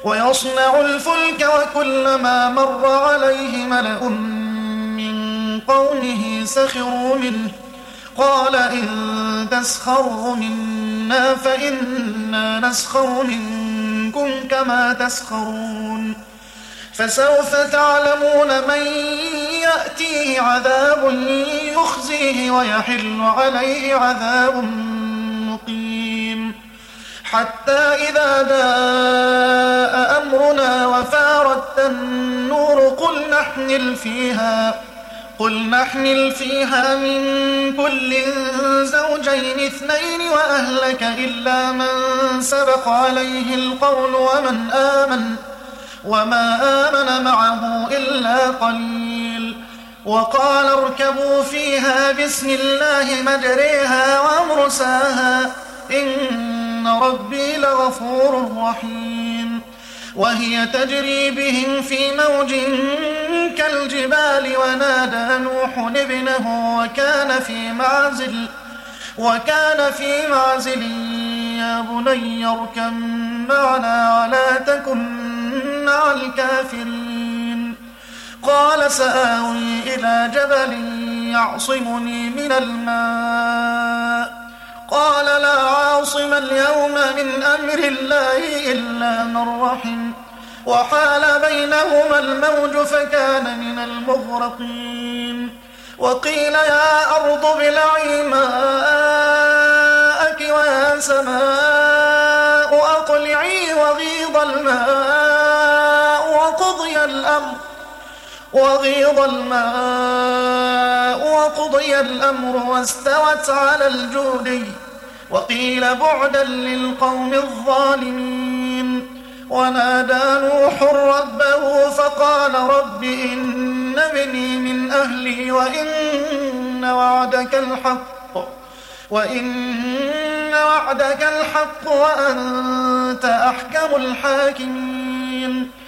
ويصنع الفلك وكلما مر عليه ملأ من قومه سخروا منه قال إن تسخروا منا فإنا نسخر منكم كما تسخرون فسوف تعلمون من يأتيه عذاب يخزيه ويحل عليه عذاب مقيم حتى إذا جاء أمرنا وفارت النور قل نحمل فيها من كل زوجين اثنين وأهلك إلا من سبق عليه القول وما آمن معه إلا قليل وقال اركبوا فيها بسم الله مجريها ومرساها إن ربي لغفور رحيم وهي تجري بهم في موج كالجبال ونادى نوح ابنه وكان في معزل يا بني اركب معنا ولا تكن مع الكافرين قال سآوي إلى جبل يعصمني من الماء قال لا عاصم اليوم من أمر الله إلا من رحم وحال بينهما الموج فكان من المغرقين وقيل يا أرض ابلعي ماءك ويا سماء أقلعي وغيض الماء وقضي الأمر واستوت على الجودي وقيل بعدا للقوم الظالمين ونادى نوح ربه فقال رب إن ابني من أهلي وإن وعدك الحق وأنت أحكم الحاكمين